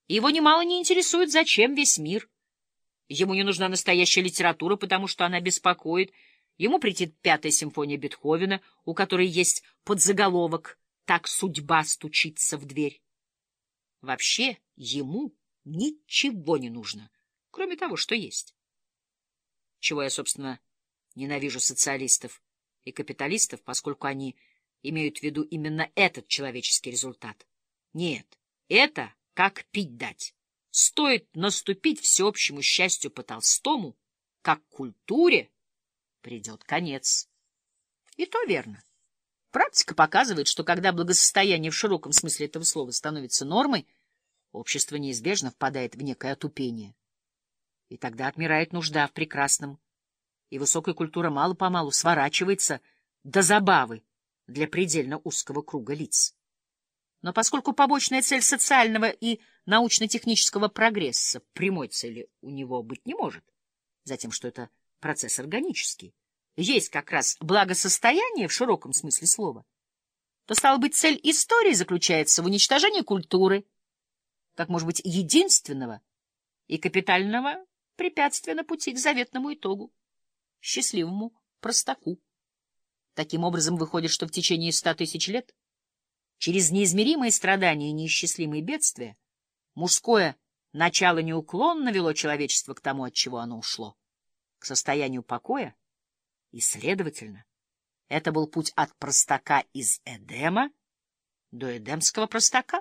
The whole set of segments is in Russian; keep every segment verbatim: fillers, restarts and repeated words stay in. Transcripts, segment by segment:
И его немало не интересует, зачем весь мир. Ему не нужна настоящая литература, потому что она беспокоит. Ему претит пятая симфония Бетховена, у которой есть подзаголовок «Так судьба стучится в дверь». Вообще ему ничего не нужно, кроме того, что есть. Чего я, собственно, ненавижу социалистов и капиталистов, поскольку они имеют в виду именно этот человеческий результат. Нет, это как пить дать. Стоит наступить всеобщему счастью по Толстому, как культуре придет конец. И то верно. Практика показывает, что когда благосостояние в широком смысле этого слова становится нормой, общество неизбежно впадает в некое отупение. И тогда отмирает нужда в прекрасном, и высокая культура мало-помалу сворачивается до забавы для предельно узкого круга лиц. Но поскольку побочная цель социального и научно-технического прогресса прямой цели у него быть не может, затем, что это процесс органический, есть как раз благосостояние в широком смысле слова, то, стало быть, цель истории заключается в уничтожении культуры, как, может быть, единственного и капитального препятствия на пути к заветному итогу, счастливому простаку. Таким образом, выходит, что в течение ста тысяч лет через неизмеримые страдания и неисчислимые бедствия мужское начало неуклонно вело человечество к тому, от чего оно ушло, к состоянию покоя, и, следовательно, это был путь от простака из Эдема до эдемского простака.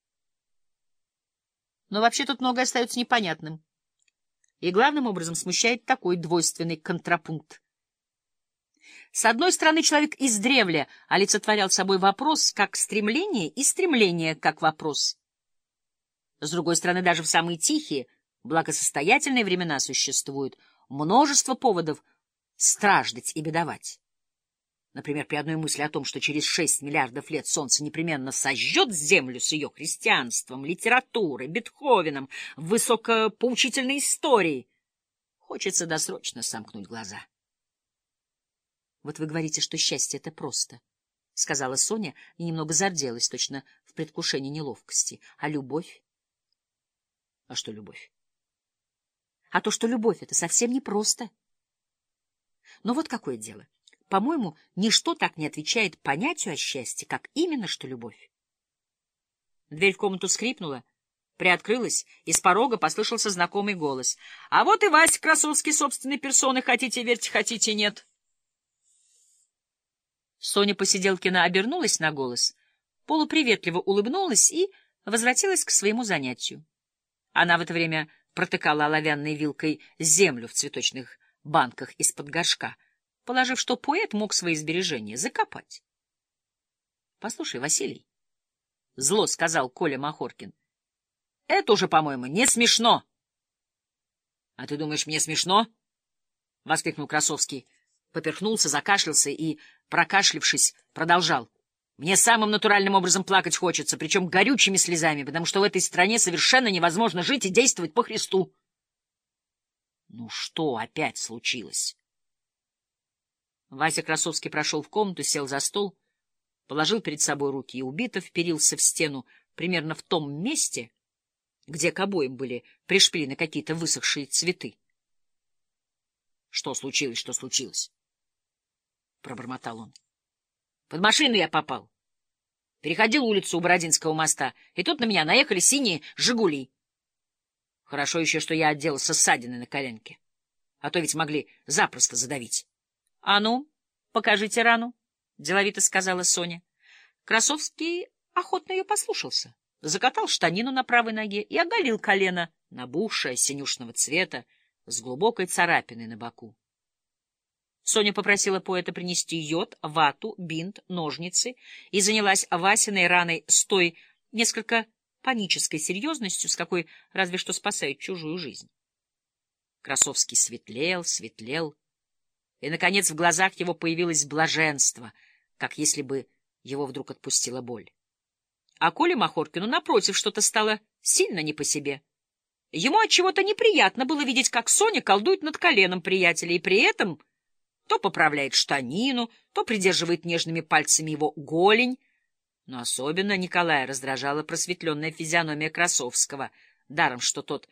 Но вообще тут многое остается непонятным, и главным образом смущает такой двойственный контрапункт. С одной стороны, человек издревле олицетворял собой вопрос как стремление и стремление как вопрос. С другой стороны, даже в самые тихие, благосостоятельные времена существует множество поводов страждать и бедовать. Например, при одной мысли о том, что через шесть миллиардов лет Солнце непременно сожжет Землю с ее христианством, литературой, Бетховеном, высокопоучительной историей, хочется досрочно сомкнуть глаза. «Вот вы говорите, что счастье — это просто», — сказала Соня и немного зарделась, точно в предвкушении неловкости. «А любовь?» «А что любовь?» «А то, что любовь — это совсем не просто. Но вот какое дело. По-моему, ничто так не отвечает понятию о счастье, как именно что любовь». Дверь в комнату скрипнула, приоткрылась, и с порога послышался знакомый голос. «А вот и Вася Красовский собственной персоны, хотите верьте, хотите нет». Соня Посиделкина обернулась на голос, полуприветливо улыбнулась и возвратилась к своему занятию. Она в это время протыкала оловянной вилкой землю в цветочных банках из-под горшка, положив, что поэт мог свои сбережения закопать. — Послушай, Василий, — зло сказал Коля Махоркин, — это уже, по-моему, не смешно. — А ты думаешь, мне смешно? — воскликнул Красовский. Поперхнулся, закашлялся и, прокашлившись, продолжал. Мне самым натуральным образом плакать хочется, причем горючими слезами, потому что в этой стране совершенно невозможно жить и действовать по Христу. Ну что опять случилось? Вася Красовский прошел в комнату, сел за стол, положил перед собой руки и убито вперился в стену примерно в том месте, где к обоим были пришпилены какие-то высохшие цветы. — Что случилось, что случилось? — пробормотал он. — Под машину я попал. Переходил улицу у Бородинского моста, и тут на меня наехали синие «Жигули». Хорошо еще, что я отделался ссадиной на коленке, а то ведь могли запросто задавить. — А ну, покажите рану, — деловито сказала Соня. Красовский охотно ее послушался, закатал штанину на правой ноге и оголил колено, набухшее, синюшного цвета, с глубокой царапиной на боку. Соня попросила поэта принести йод, вату, бинт, ножницы и занялась Васиной раной с той несколько панической серьезностью, с какой разве что спасают чужую жизнь. Красовский светлел, светлел, и, наконец, в глазах его появилось блаженство, как если бы его вдруг отпустила боль. А Коле Махоркину, напротив, что-то стало сильно не по себе. Ему отчего-то неприятно было видеть, как Соня колдует над коленом приятеля, и при этом то поправляет штанину, то придерживает нежными пальцами его голень, Но особенно Николая раздражала просветленная физиономия Красовского, даром что тот